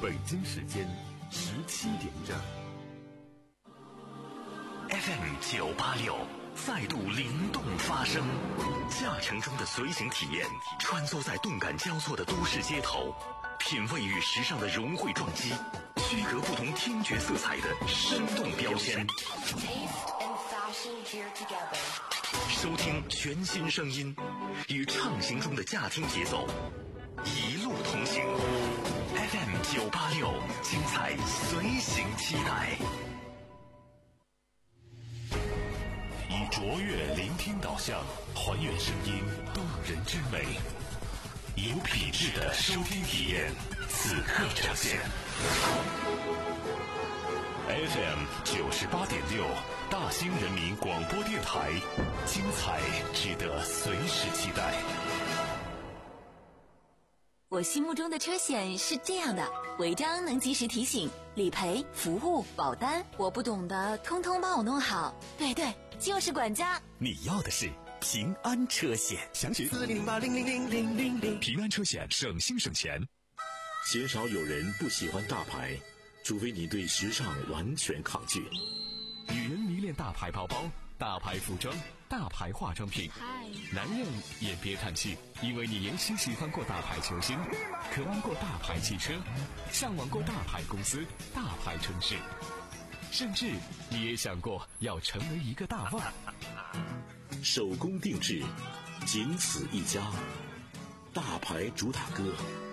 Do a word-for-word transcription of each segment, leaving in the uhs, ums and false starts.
北京时间十七点整。 F M 九八六再度灵动发声，驾乘中的随行体验，穿梭在动感交错的都市街头，品味与时尚的融汇撞击，区隔不同听觉色彩的生动标签。收听全新声音，与畅行中的驾听节奏，一路同行。F M 九八六，精彩随行期待。以卓越聆听导向，还原声音动人之美，有品质的收听体验，此刻呈现。F M 九十八点六，大兴人民广播电台，精彩值得随时期待。 我心目中的车险是这样的：违章能及时提醒，理赔、服务、保单，我不懂的通通帮我弄好。对对，就是管家。 你要的是平安车险，详询四零零八零零零零零零。平安车险，省心省钱。 鲜少有人不喜欢大牌，除非你对时尚完全抗拒。 女人迷恋大牌包包、大牌服装、大牌化妆品，男人也别叹气，因为你也许喜欢过大牌球星，渴望过大牌汽车，向往过大牌公司、大牌城市，甚至你也想过要成为一个大腕。 手工定制，仅此一家，大牌主打歌。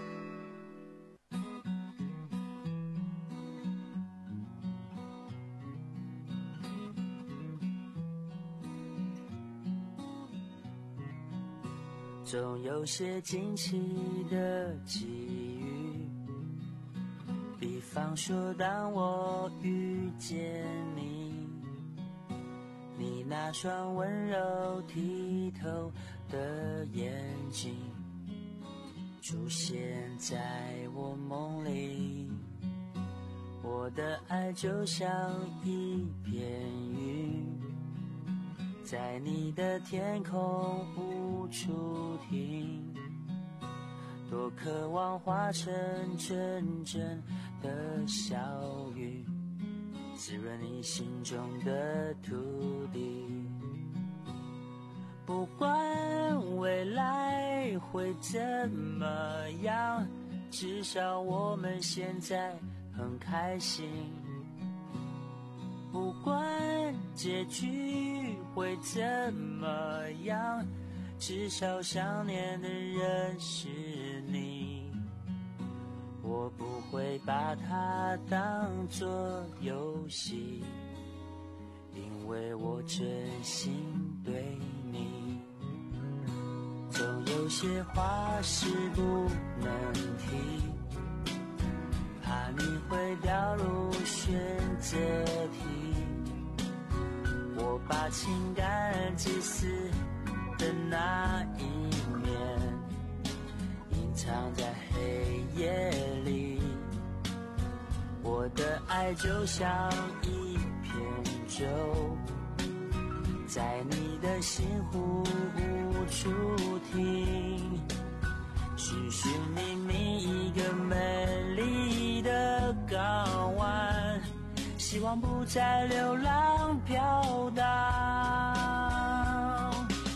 总有些惊奇的际遇，比方说当我遇见你，你那双温柔剔透的眼睛出现在我梦里，我的爱就像一片云，在你的天空无处停，多渴望化成阵阵的小雨，滋润你心中的土地。不管未来会怎么样，至少我们现在很开心。不管结局会怎么样，至少想念的人是你。我不会把它当作游戏，因为我真心对你。总有些话是不能提，怕你会掉入选择题。我把情感自私的那一面隐藏在黑夜里，我的爱就像一片舟，在你的心湖无处停，寻寻觅觅一个美丽的港湾，希望不再流浪飘荡。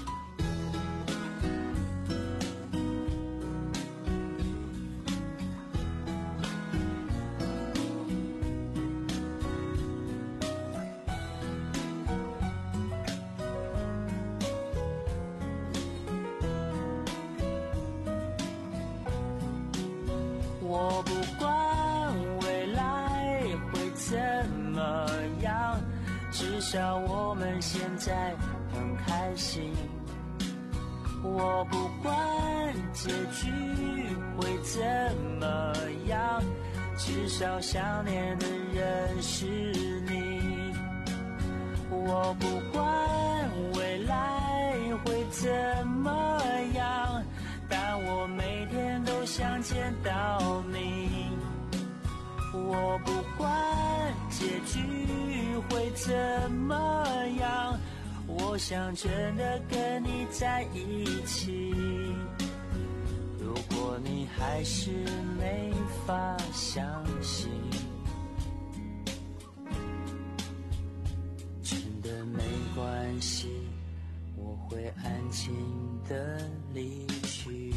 我不管未来会怎么样，至少我们现在很开心。我不管结局会怎么样，至少想念的人是你。我不管未来会怎么样，但我每天都想见到你。我不管结局会怎么样，我想真的跟你在一起。如果你还是没法想情的离去。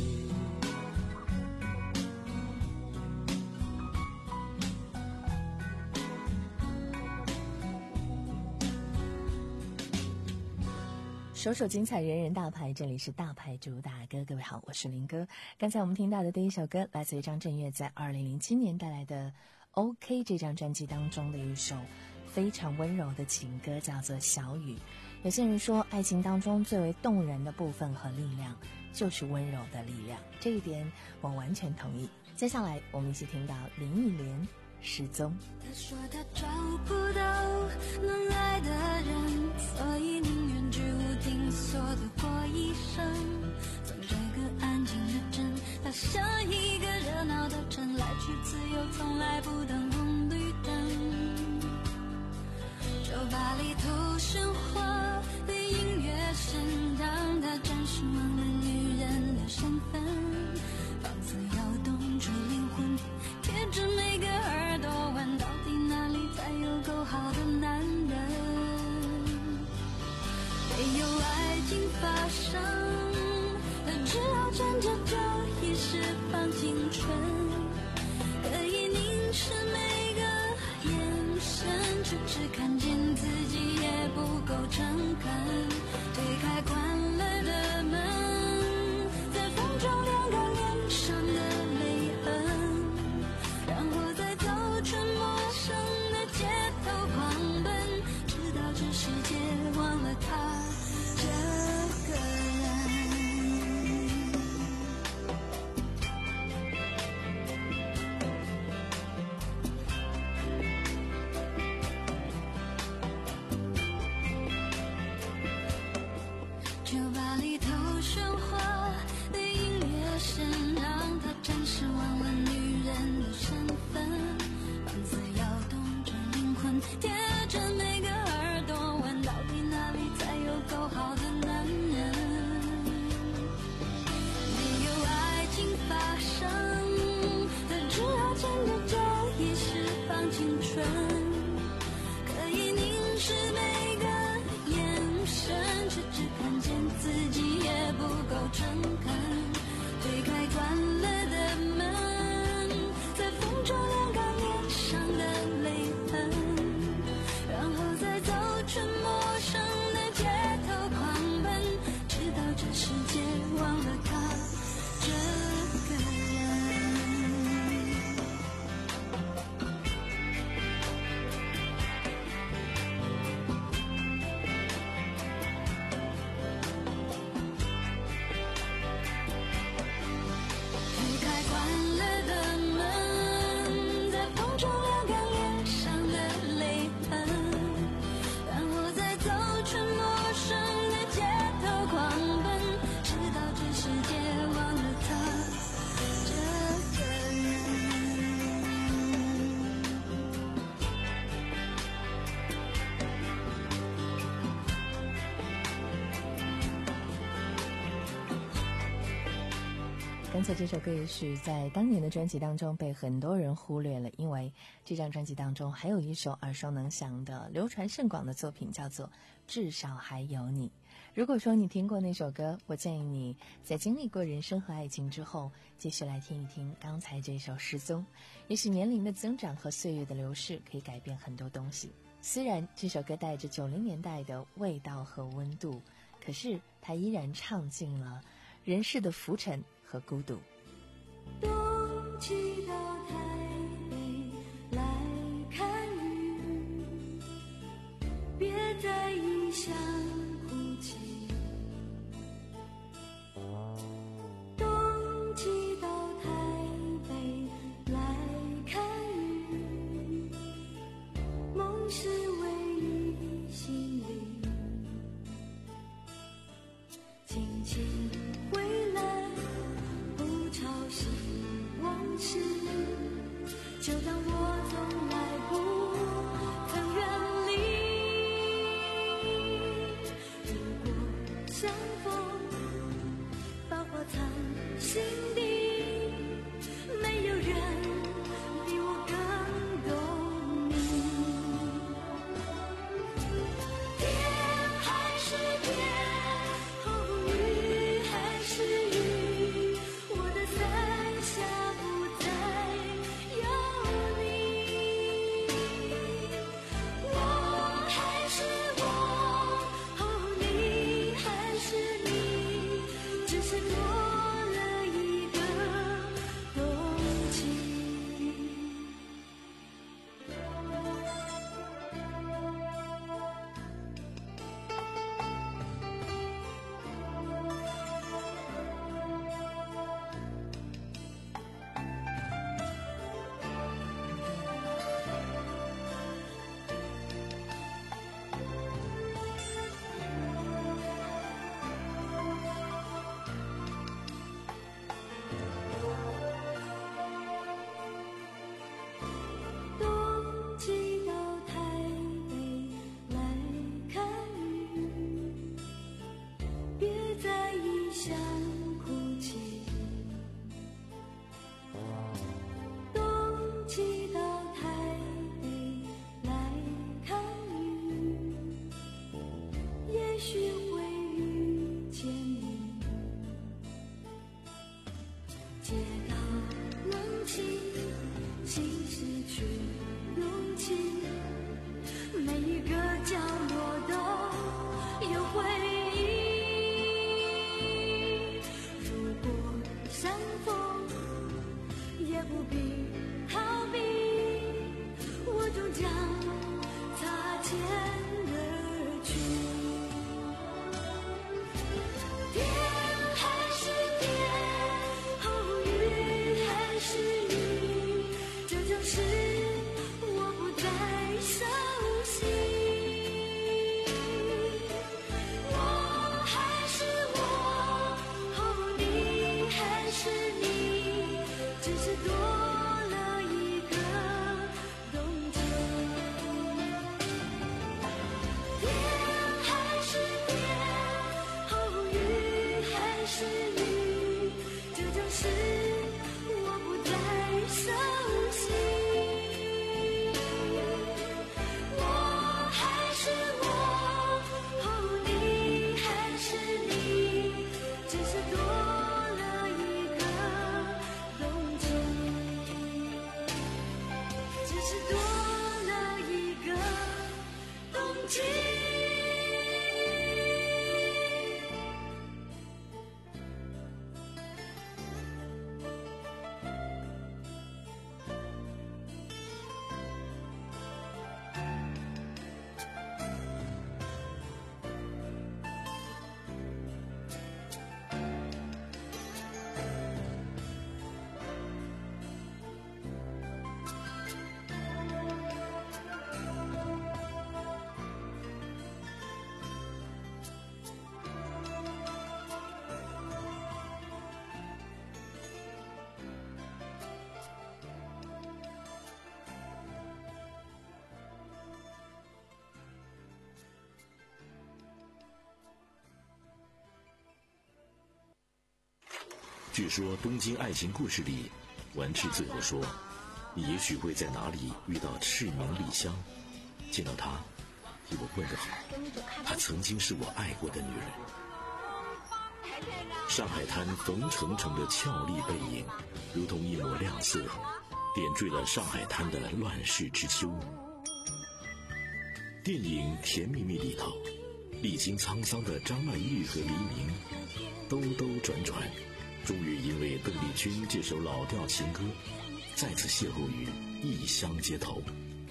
首首精彩，人人大牌，这里是大牌主打歌。各位好，我是林哥。刚才我们听到的第一首歌来自于张震岳在二零零七年带来的 OK 这张专辑当中的一首非常温柔的情歌，叫做小雨。有些人说爱情当中最为动人的部分和力量就是温柔的力量，这一点我完全同意。接下来我们一起听到林忆莲失踪。 他说他找不到能爱的人，所以宁愿居无定所的过一生。从这个安静的镇，他像一个热闹的城，来去自由，从来不等红绿灯。酒吧里头喧哗的音乐声，让他暂时忘了女人的身份。房子摇动着灵魂，贴着每个耳朵问，到底哪里才有够好的男人？没有爱情发生，他只好趁着这一时放青春，可以凝视每个眼神，却只看见自己也不够诚恳。推开关了的门，在风中晾干脸上的泪痕，然后再走出陌生的街头狂奔，直到这世界忘了他这个人。酒吧里头喧哗的音乐声，让他暂时忘了女人的身份。房子摇动着灵魂，贴着每个耳朵问，到底哪里才有够好的男人？没有爱情发生，他只好趁着这一时放青春，可以凝视每个眼神，却只看见自己也不够诚恳。推开关了的门，在风中晾干脸上的泪痕，然后再走出陌生的街头狂奔，直到这世界忘了他这个人。推开关了的门，在风中晾干脸上的泪痕，然后再走出陌生的街头狂奔，直到这世界忘了他这个人。 刚才这首歌也许在当年的专辑当中被很多人忽略了，因为这张专辑当中还有一首耳熟能详的流传甚广的作品，叫做《至少还有你》。如果说你听过那首歌，我建议你在经历过人生和爱情之后，继续来听一听刚才这首《失踪》。也许年龄的增长和岁月的流逝可以改变很多东西，虽然这首歌带着九零年代的味道和温度，可是它依然唱尽了人世的浮沉和孤独。 冬季到台北来看雨，别在异乡哭泣。冬季到台北来看雨，梦是唯一心里，轻轻回来，不吵醒往事，就当我从来不曾远离。如果相逢，把话藏心底，没有人比我更懂你。天还是天，风雨心失去勇气，每一个角落都有回忆。如果相逢，也不必逃避，我终将擦肩而去。天还是天，哦，雨还是雨，这就是我不再熟悉。我还是我，哦，你还是你，只是多了一个冬季。天还是天，哦，雨还是雨，这就是我不再熟悉。我还是我，哦，你还是你，只是多了一个冬季，只是多了一个冬季。 据说《东京爱情故事》里，丸治最后说：“你也许会在哪里遇到赤名莉香，见到她，替我问个好。她曾经是我爱过的女人。”上海滩冯程程的俏丽背影，如同一抹亮色，点缀了上海滩的乱世之秋。电影《甜蜜蜜》里头，历经沧桑的张曼玉和黎明，兜兜转转，终于因为邓丽君这首老调情歌，再次邂逅于异乡街头。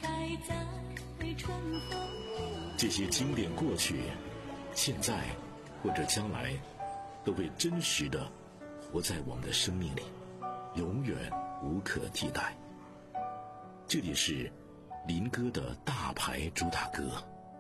这些经典过去，现在或者将来，都会真实的活在我们的生命里，永远无可替代。这里是林哥的大牌主打歌。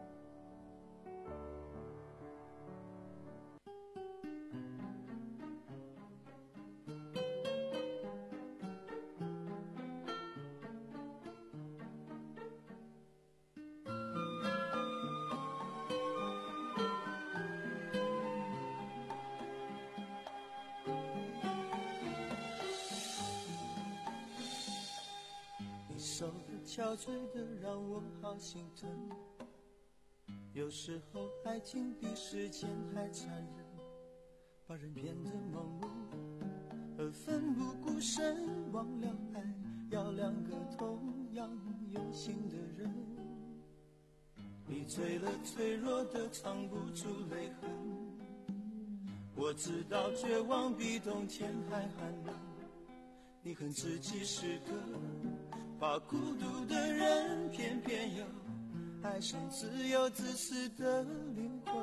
手的憔悴的让我好心疼，有时候爱情比时间还残忍，把人变得盲目而奋不顾身，忘了爱要两个同样用心的人。你醉了脆弱的藏不住泪痕，我知道绝望比冬天还寒冷，你恨自己是个怕孤独的人，偏偏又爱上自由自私的灵魂。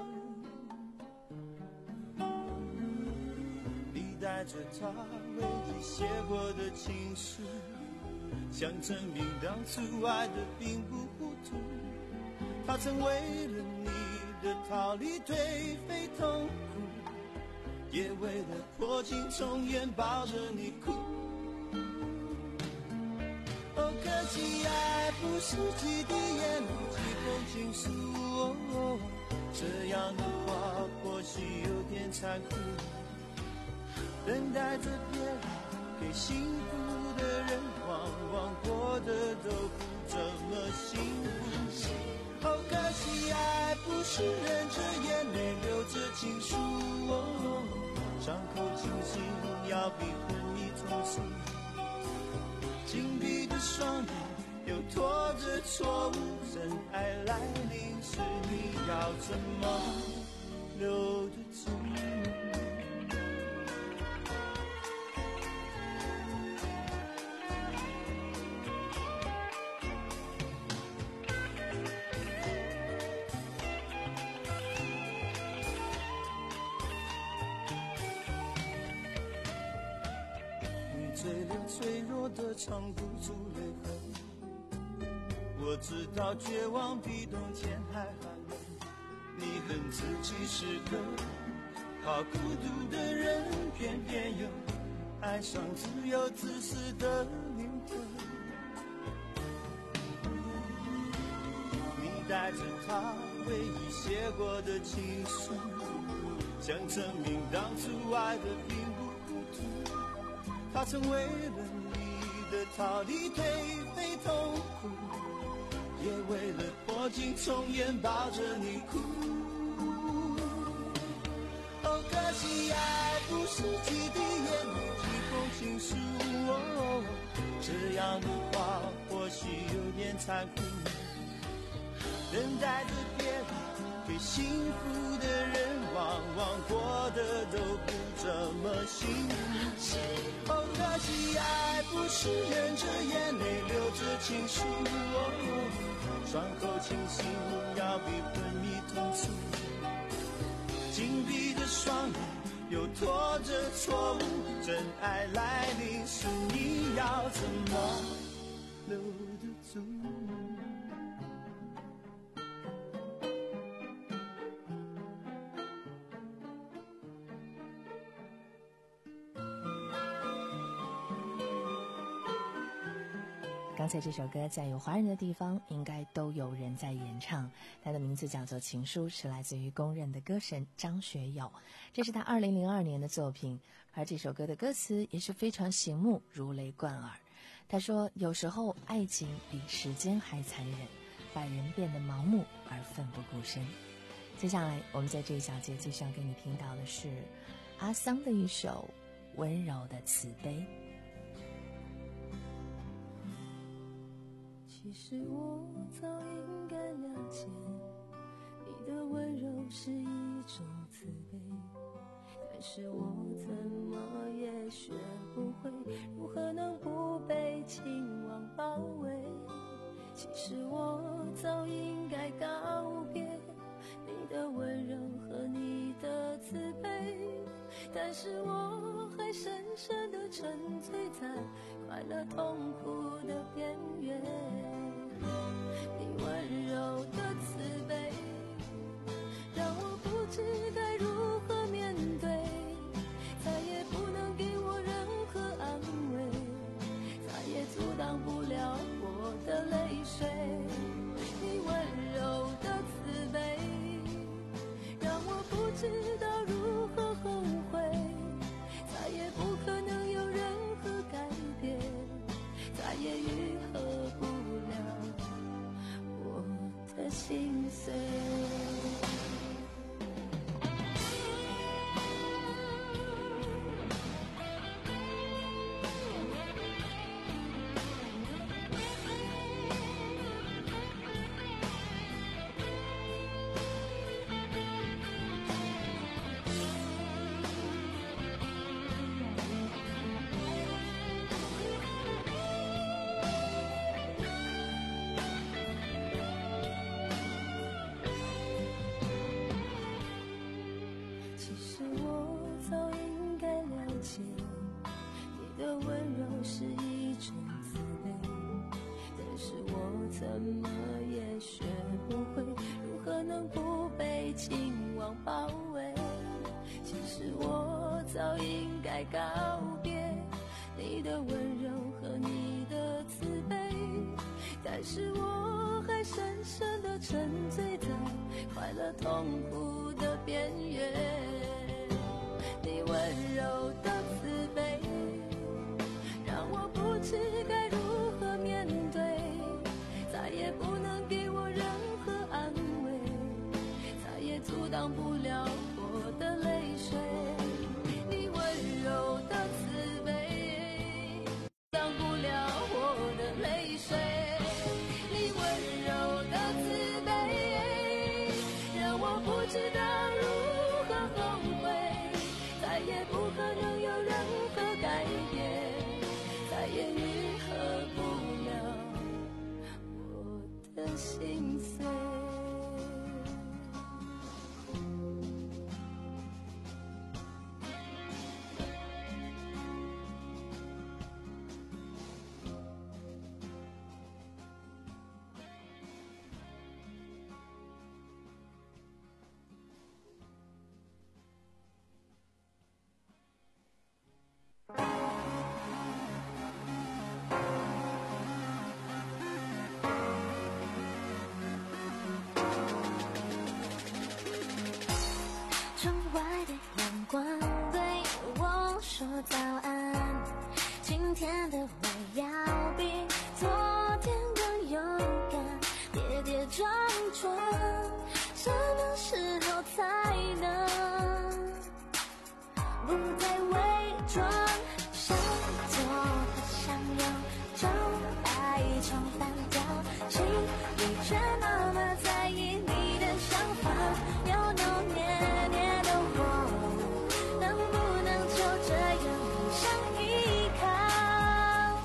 你带着他为你写过的情书，想证明当初爱的并不糊涂。他曾为了你的逃离颓废痛苦，也为了破镜重圆抱着你哭。哦，可惜爱不是几滴眼泪几封情书，哦，这样的话或许有点残酷。等待着别人给幸福的人，往往过得都不怎么幸福。哦，可惜爱不是忍着眼泪流着情书，哦，伤口清醒要比恨意从此。紧闭的又拖着错误，真爱来临时，你要怎么留得住？你最流脆弱的藏不住泪痕，我知道绝望比冬天还寒冷。你恨自己是个好孤独的人，偏偏又爱上自由自私的灵魂。你带着他唯一写过的情书，想证明当初爱的并不糊涂。他曾为了你的逃离颓废痛苦，也为了破镜重圆抱着你哭。哦，可惜爱不是几滴眼泪几封情书，哦，这样的话或许有点残酷。等待着别人对幸福的人，往往过得都不怎么幸福。哦，可惜爱不是忍着眼泪流着情书，哦，伤口清醒要比昏迷痛楚。紧闭的双眼又拖着错误，真爱来临时，你要怎么留得住？ 刚才这首歌在有华人的地方应该都有人在演唱，它的名字叫做《情书》，是来自于公认的歌神张学友，这是他二零零二年的作品。而这首歌的歌词也是非常醒目，如雷贯耳。他说，有时候爱情比时间还残忍，把人变得盲目而奋不顾身。接下来我们在这一小节继续要给你听到的是阿桑的一首温柔的慈悲。 其实我早应该了解，你的温柔是一种慈悲，但是我怎么也学不会如何能不被情网包围。其实我早应该告别你的温柔和你的慈悲，但是我还深深地沉醉在快乐痛苦的边缘。你温柔的慈悲让我不知该如何面对，再也不能给我任何安慰，再也阻挡不了我的泪水。你温柔的慈悲让我不知道如何后悔，再也不可能有任何改变，再也愈合不了我的心碎。怎么也学不会如何能不被情网包围。其实我早应该告别你的温柔和你的慈悲，但是我还深深地沉醉在快乐痛苦的边缘。你温柔的慈悲让我不知该如何面对，再也不能给我任何安慰，再也阻挡不了我的泪水。你温柔的慈悲阻挡不了我的泪水。 心碎。窗外的阳光对我说早安，今天的我要比昨天更勇敢，跌跌撞撞，什么时候才能不再伪装？想做和想有，就爱唱反调，心里却那么在意你的想法，扭扭捏捏的我，能不能就这样互相依靠？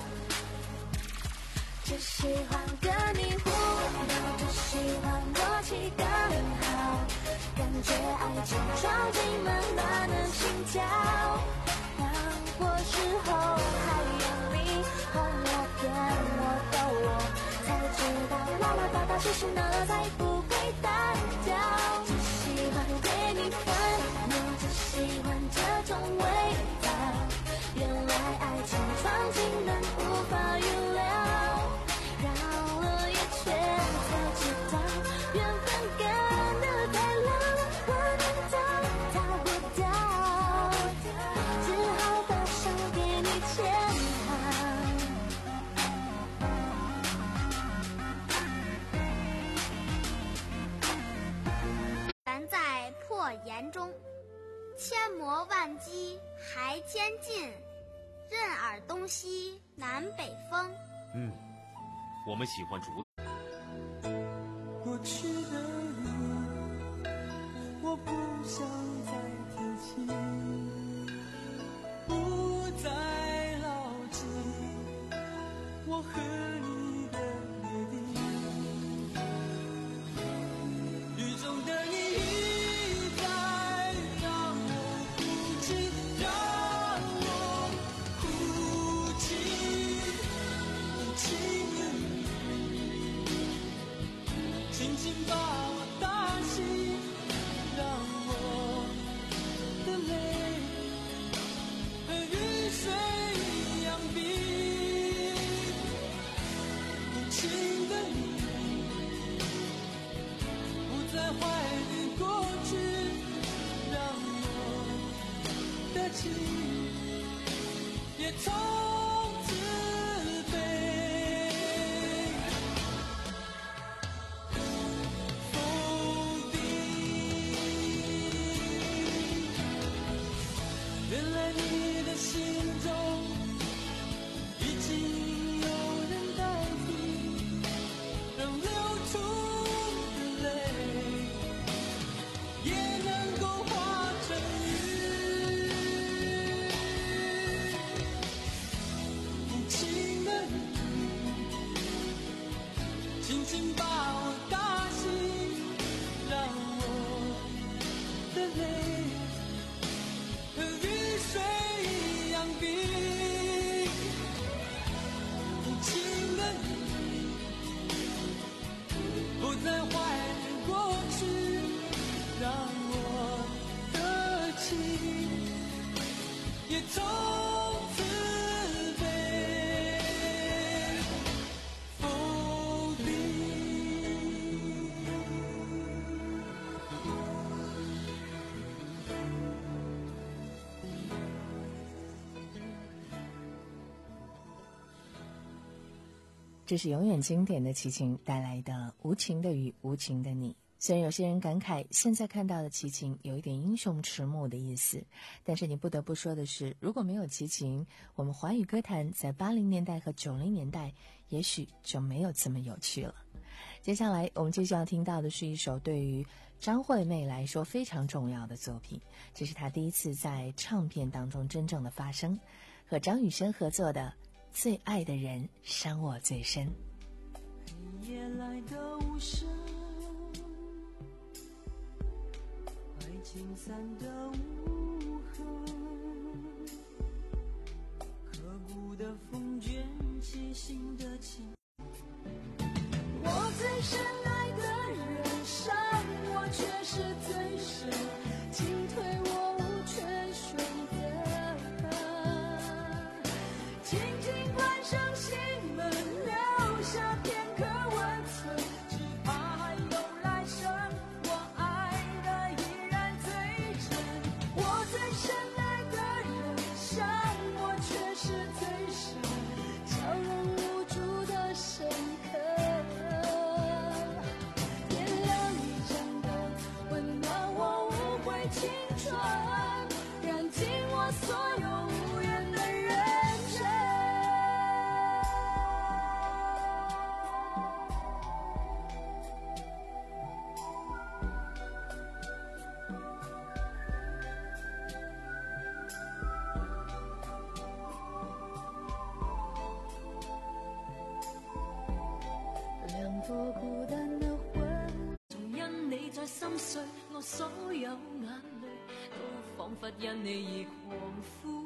只喜欢跟你互动，只喜欢默契刚好，感觉爱情闯进温暖的心跳，难过时候还有你哄我骗我逗我，才知道啦啦哒哒其实呢才不会单调。只喜欢给你烦恼，只喜欢这种味道，原来爱情闯进门无法预料，绕了一圈才知道缘分赶得太老，我难逃逃不掉，只好把手给你牵好。 咱在破岩中，千磨万击还坚劲，任尔东西南北风。 嗯，我们喜欢竹子。 过去的你，我不想再提起，不再牢记我和你的约定。雨中的你一再让我哭泣，让我哭泣，无情的你轻轻把我打醒，让我的泪和雨水一样冰。无情的你不再怀念过去，让我的情也从此飞。否定，原来你的心中已经有人代替，让流出的泪也能够化成雨。无情的你轻轻把我打醒，让我的泪和雨水一样冰。无情的你不再怀念过去，让我的情也从此飞。否定。 这是永远经典的齐秦带来的《无情的雨，无情的你》。虽然有些人感慨现在看到的齐秦有一点英雄迟暮的意思，但是你不得不说的是，如果没有齐秦，我们华语歌坛在八零年代和九零年代也许就没有这么有趣了。接下来我们继续要听到的是一首对于张惠妹来说非常重要的作品，这是她第一次在唱片当中真正的发声，和张雨生合作的《最爱的人伤我最深》。 今夜来的无声，爱情散的无痕，刻骨的风卷起心的情。我最深爱的人伤我却是最深，进退我无权选择，轻轻关上心门，留下片刻温存，只怕还有来生，我爱的依然最真。我最深爱的人伤我却是最深，笑容无助的深刻，点亮一盏灯，温暖我无悔青春，燃尽我所有无言的认真。两顆孤單的魂，仲因你在心碎，我所有眼淚都彷彿因你而狂呼。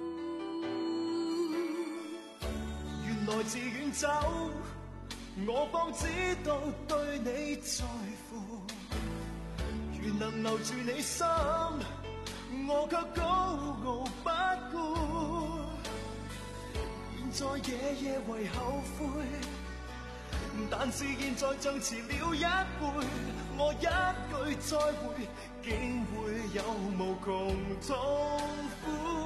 原來自遠走，我方知道對你在乎。如能留住你心，我卻高傲不顧。現在夜夜為後悔，但是現在像遲了一輩，我一句再會，竟會有無窮痛苦。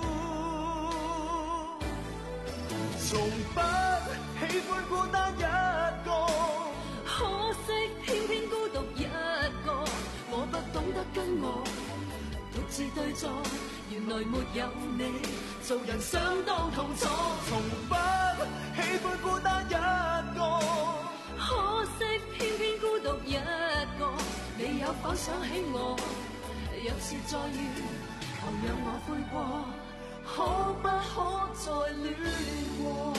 從不喜歡孤單一個， 可惜偏偏孤獨一個。我不懂得跟我獨自對坐，原來沒有你，做人相當痛楚。 從不喜歡孤單一個， 可惜偏偏孤獨一個。你有否想起我？若是再遇，求讓我悔過，可不可再戀過？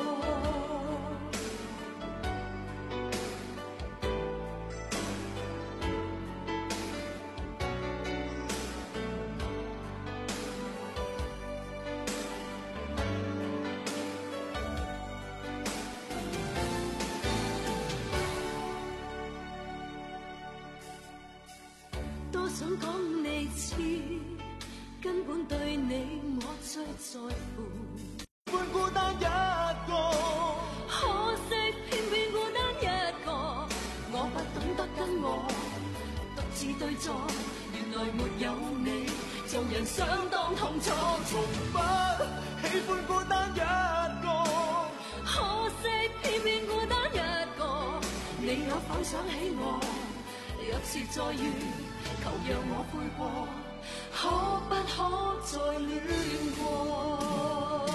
多想講你知，根本對你我最在乎。 歡孤單一個， 可惜偏偏孤單一個。我不懂得跟我獨自對坐，原來沒有你，做人相當痛楚。 從不喜歡孤單一個， 可惜偏偏孤單一個。你有否想起我？若是再遇，求讓我悔過，可不可再戀過？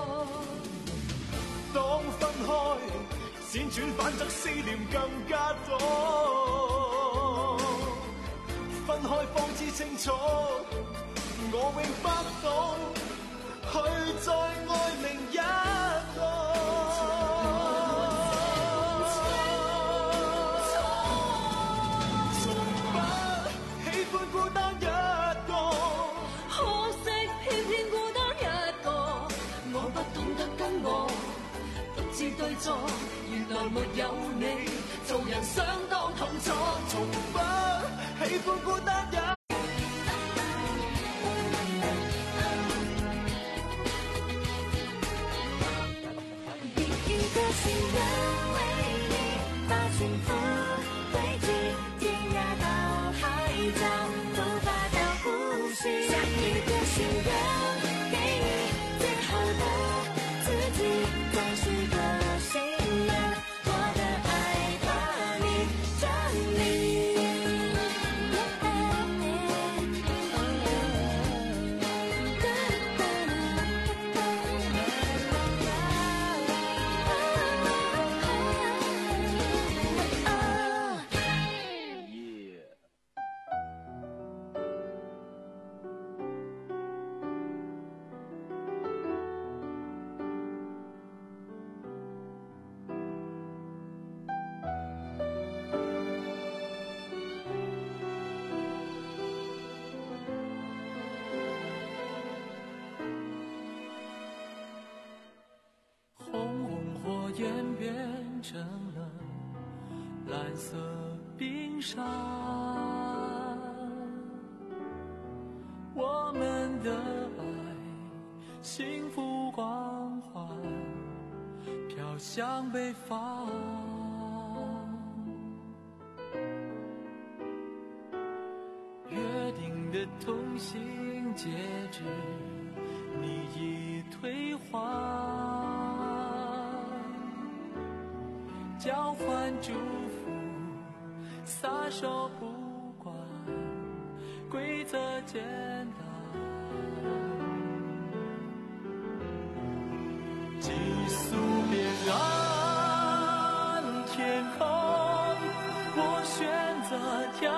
當分開，輾轉反側思念更加多。分開方知清楚，我永不懂去再愛另一個。對坐，原來沒有你，做人相當痛楚。從不喜歡孤單一個。 第一個心人為你把幸福匯集，天涯到海角，無法到呼吸。下一個心人給你最好的自己，再許個心願，我的愛把你佔領。Oh 演变成了蓝色冰沙，我们的爱幸福光环飘向北方，约定的同行戒指你已退还，交换祝福撒手不管规则简单，寄宿边岸天空，我选择眺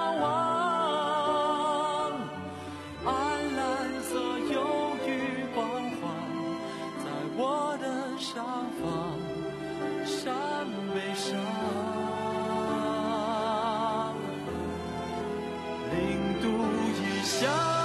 望，暗蓝色忧郁光环在我的上方，山背上零度以下。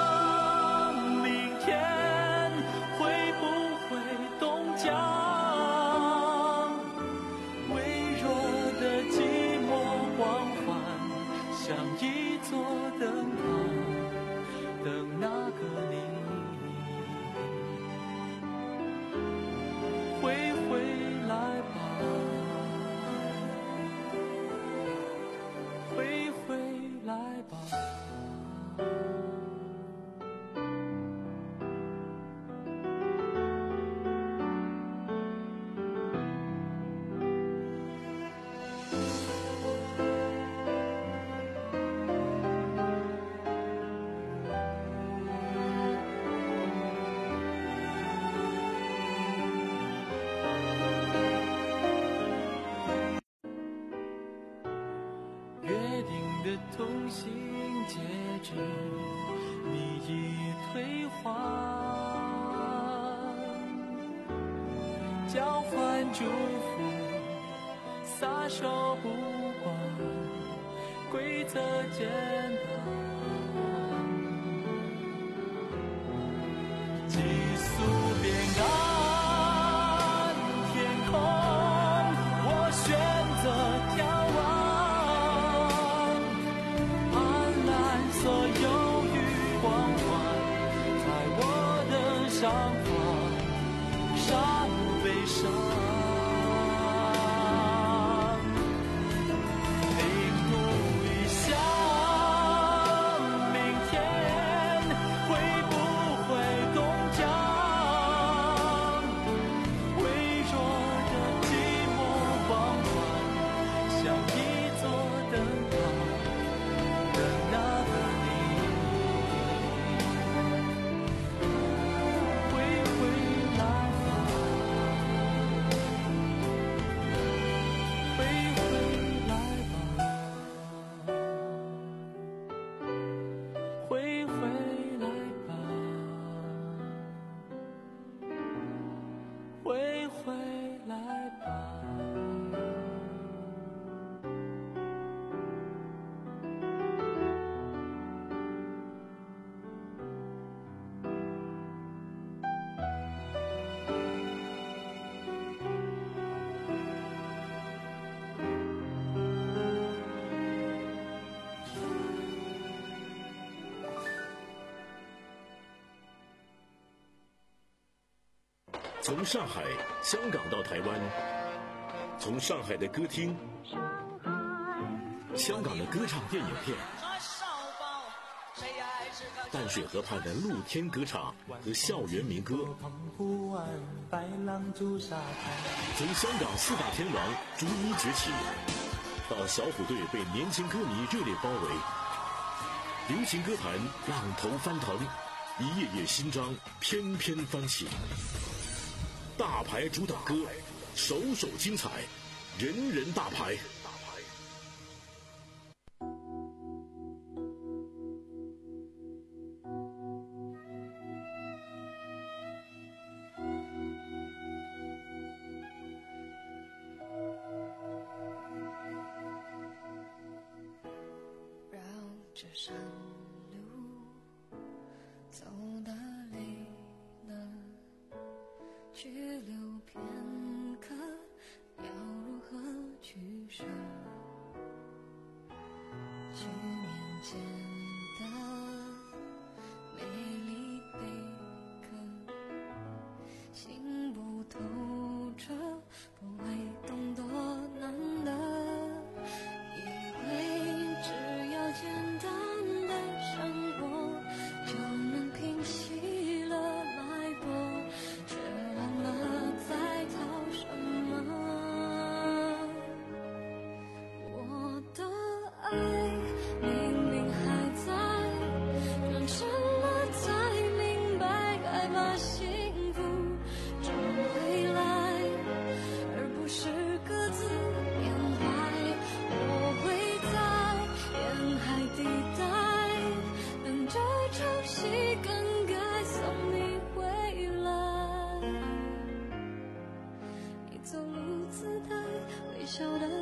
同行戒指你已退还，交换祝福撒手不管规则简单，寄宿边岸天空，我选择眺望，上方山背上零度以下，明天会不会冻僵，微弱的寂寞光环像一座灯塔，等那个从上海、香港到台湾，从上海的歌厅、香港的歌唱电影片，淡水河畔的露天歌唱和校园民歌，从香港四大天王逐一崛起，到小虎队被年轻歌迷热烈包围，流行歌坛浪头翻腾，一页页新章翩翩翻起。大牌主打歌，首首精彩，人人大牌。 绕着山路走得累了，去留片刻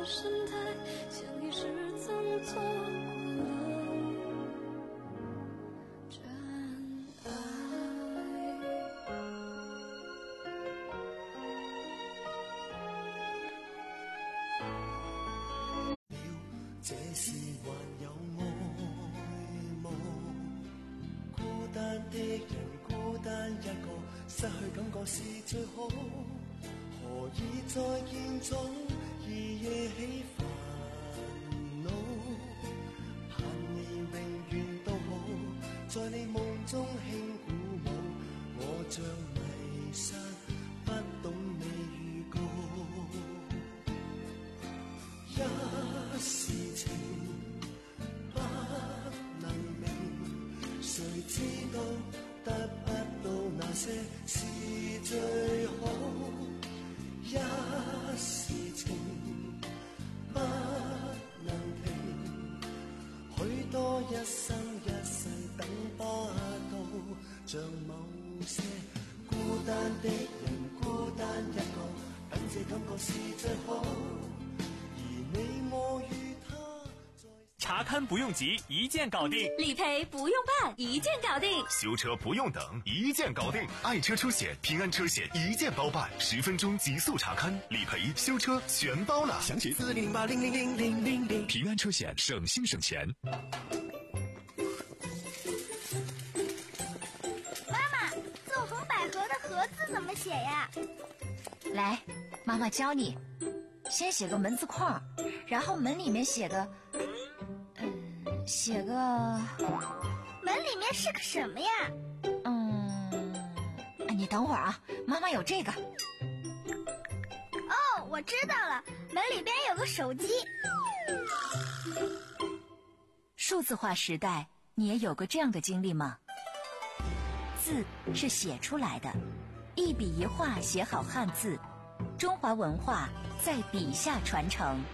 的神态，像你是曾错过的真爱。 这是还有爱慕，孤單的人孤單一個，失去感覺是最好。何以再見總已惹起煩惱？盼你永遠都好，在你夢中輕鼓舞，我像迷失不懂你預告。一是情不能明，誰知道得不到那些是最好。一是情不能停，許多一生一世等不到，像某些孤單的人孤單一個，等這感覺是最好。 查勘不用急，一键搞定； 理赔不用办，一键搞定； 修车不用等，一键搞定。爱车出险，平安车险一键包办，十分钟极速查勘、理赔、修车全包了。详情四零零八零零零零零零。平安车险，省心省钱。 妈妈，纵横捭阖的阖字怎么写呀？ 来，妈妈教你。先写个门字框，然后门里面写个，嗯，写个。 门里面是个什么呀？ 嗯，你等会儿啊，妈妈有这个。 哦，我知道了，门里边有个手机。 数字化时代，你也有过这样的经历吗？字是写出来的，一笔一画写好汉字，中华文化在笔下传承。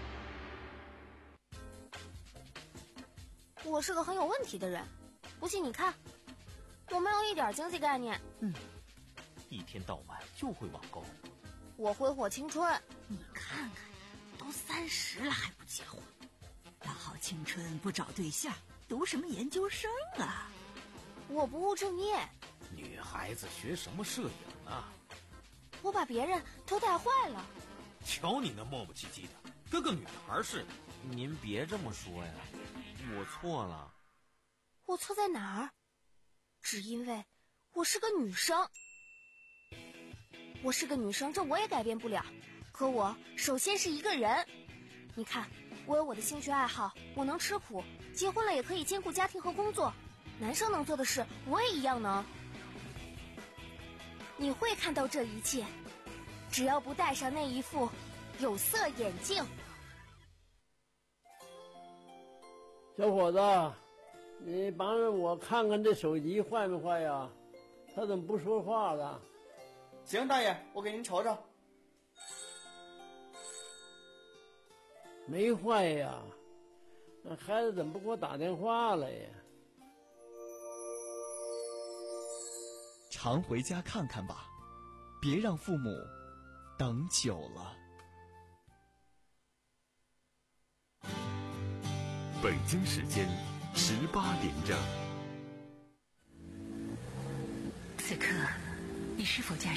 我是个很有问题的人，不信你看，我没有一点经济概念。 嗯，一天到晚就会网购。 我挥霍青春。 你看看，都三十了还不结婚，大好青春不找对象，读什么研究生啊？ 我不务正业。 女孩子学什么摄影啊？ 我把别人都带坏了。 瞧你那磨磨唧唧的，跟个女孩似的。 您别这么说呀，我错了。 我错在哪儿？只因为我是个女生。我是个女生，这我也改变不了。可我首先是一个人。你看，我有我的兴趣爱好，我能吃苦，结婚了也可以兼顾家庭和工作。男生能做的事，我也一样能。你会看到这一切，只要不戴上那一副有色眼镜。 小伙子，你帮着我看看这手机坏没坏呀？他怎么不说话了？ 行，大爷，我给您瞅瞅。 没坏呀，那孩子怎么不给我打电话了呀？ 常回家看看吧，别让父母等久了。 北京时间十八点整。 此刻，你是否驾驶